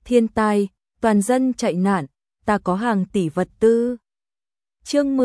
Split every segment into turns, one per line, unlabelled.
thiên tai, toàn dân chạy nạn, ta có hàng tỷ vật tư. Chương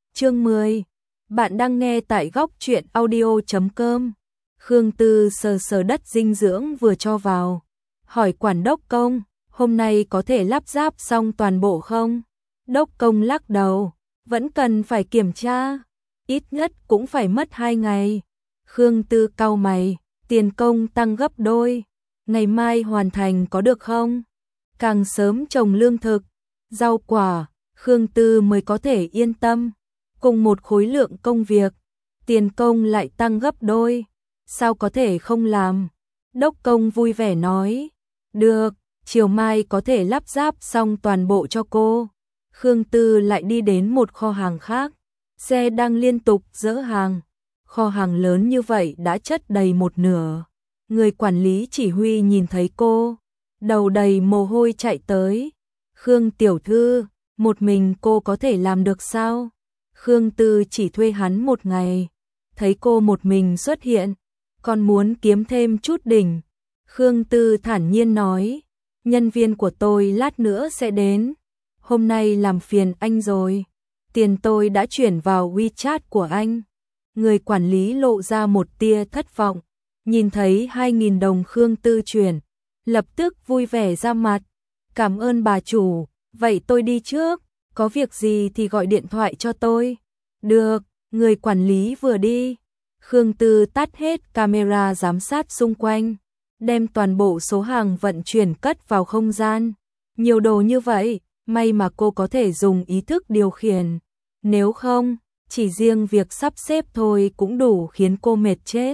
10. Bạn đang nghe tại góc truyện audio.com. Khương Tư sờ sờ đất dinh dưỡng vừa cho vào, hỏi quản đốc công, hôm nay có thể lắp ráp xong toàn bộ không? Đốc công lắc đầu, vẫn cần phải kiểm tra, ít nhất cũng phải mất 2 ngày. Khương Tư cau mày, tiền công tăng gấp đôi, ngày mai hoàn thành có được không? Càng sớm trồng lương thực, rau quả, Khương Tư mới có thể yên tâm. Cùng một khối lượng công việc, tiền công lại tăng gấp đôi, sao có thể không làm? Đốc công vui vẻ nói, được, chiều mai có thể lắp ráp xong toàn bộ cho cô. Khương Tư lại đi đến một kho hàng khác, xe đang liên tục dỡ hàng. Kho hàng lớn như vậy đã chất đầy một nửa. Người quản lý chỉ huy nhìn thấy cô, đầu đầy mồ hôi chạy tới. Khương tiểu thư, một mình cô có thể làm được sao? Khương Tư chỉ thuê hắn một ngày, thấy cô một mình xuất hiện, còn muốn kiếm thêm chút đỉnh. Khương Tư thản nhiên nói, nhân viên của tôi lát nữa sẽ đến, hôm nay làm phiền anh rồi, tiền tôi đã chuyển vào WeChat của anh. Người quản lý lộ ra một tia thất vọng, nhìn thấy 2.000 đồng Khương Tư chuyển, lập tức vui vẻ ra mặt, cảm ơn bà chủ, vậy tôi đi trước, có việc gì thì gọi điện thoại cho tôi. Được, người quản lý vừa đi, Khương Tư tắt hết camera giám sát xung quanh, đem toàn bộ số hàng vận chuyển cất vào không gian. Nhiều đồ như vậy, may mà cô có thể dùng ý thức điều khiển, nếu không, chỉ riêng việc sắp xếp thôi cũng đủ khiến cô mệt chết.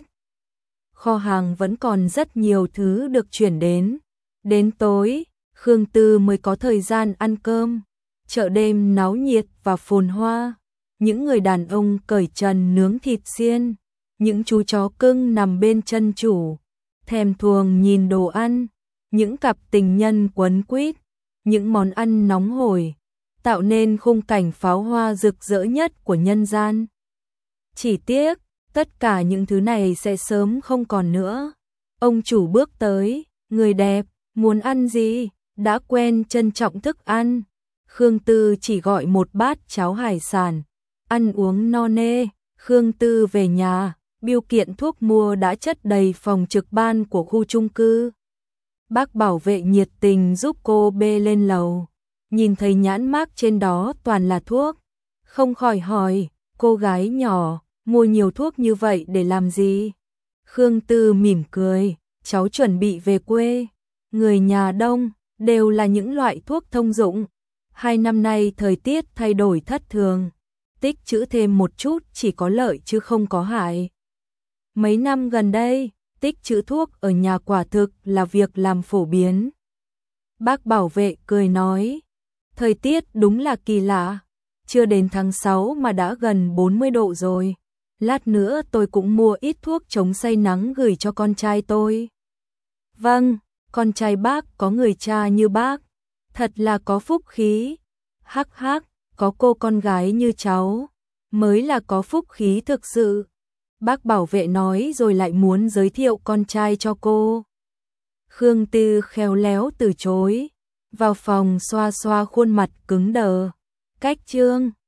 Kho hàng vẫn còn rất nhiều thứ được chuyển đến. Đến tối, Khương Tư mới có thời gian ăn cơm. Chợ đêm náo nhiệt và phồn hoa. Những người đàn ông cởi trần nướng thịt xiên. Những chú chó cưng nằm bên chân chủ, thèm thuồng nhìn đồ ăn. Những cặp tình nhân quấn quýt. Những món ăn nóng hổi, tạo nên khung cảnh pháo hoa rực rỡ nhất của nhân gian. Chỉ tiếc, tất cả những thứ này sẽ sớm không còn nữa. Ông chủ bước tới, người đẹp, muốn ăn gì, đã quen trân trọng thức ăn. Khương Tư chỉ gọi một bát cháo hải sản, ăn uống no nê. Khương Tư về nhà, bưu kiện thuốc mua đã chất đầy phòng trực ban của khu chung cư. Bác bảo vệ nhiệt tình giúp cô bê lên lầu, nhìn thấy nhãn mác trên đó toàn là thuốc, không khỏi hỏi, cô gái nhỏ, mua nhiều thuốc như vậy để làm gì? Khương Tư mỉm cười, cháu chuẩn bị về quê, người nhà đông, đều là những loại thuốc thông dụng. 2 năm nay thời tiết thay đổi thất thường, tích trữ thêm một chút chỉ có lợi chứ không có hại. Mấy năm gần đây, tích trữ thuốc ở nhà quả thực là việc làm phổ biến. Bác bảo vệ cười nói, thời tiết đúng là kỳ lạ, chưa đến tháng 6 mà đã gần 40 độ rồi. Lát nữa tôi cũng mua ít thuốc chống say nắng gửi cho con trai tôi. Vâng, con trai bác có người cha như bác, thật là có phúc khí. Hắc hắc, có cô con gái như cháu, mới là có phúc khí thực sự. Bác bảo vệ nói rồi lại muốn giới thiệu con trai cho cô. Khương Tư khéo léo từ chối, vào phòng xoa xoa khuôn mặt cứng đờ. Cách trương,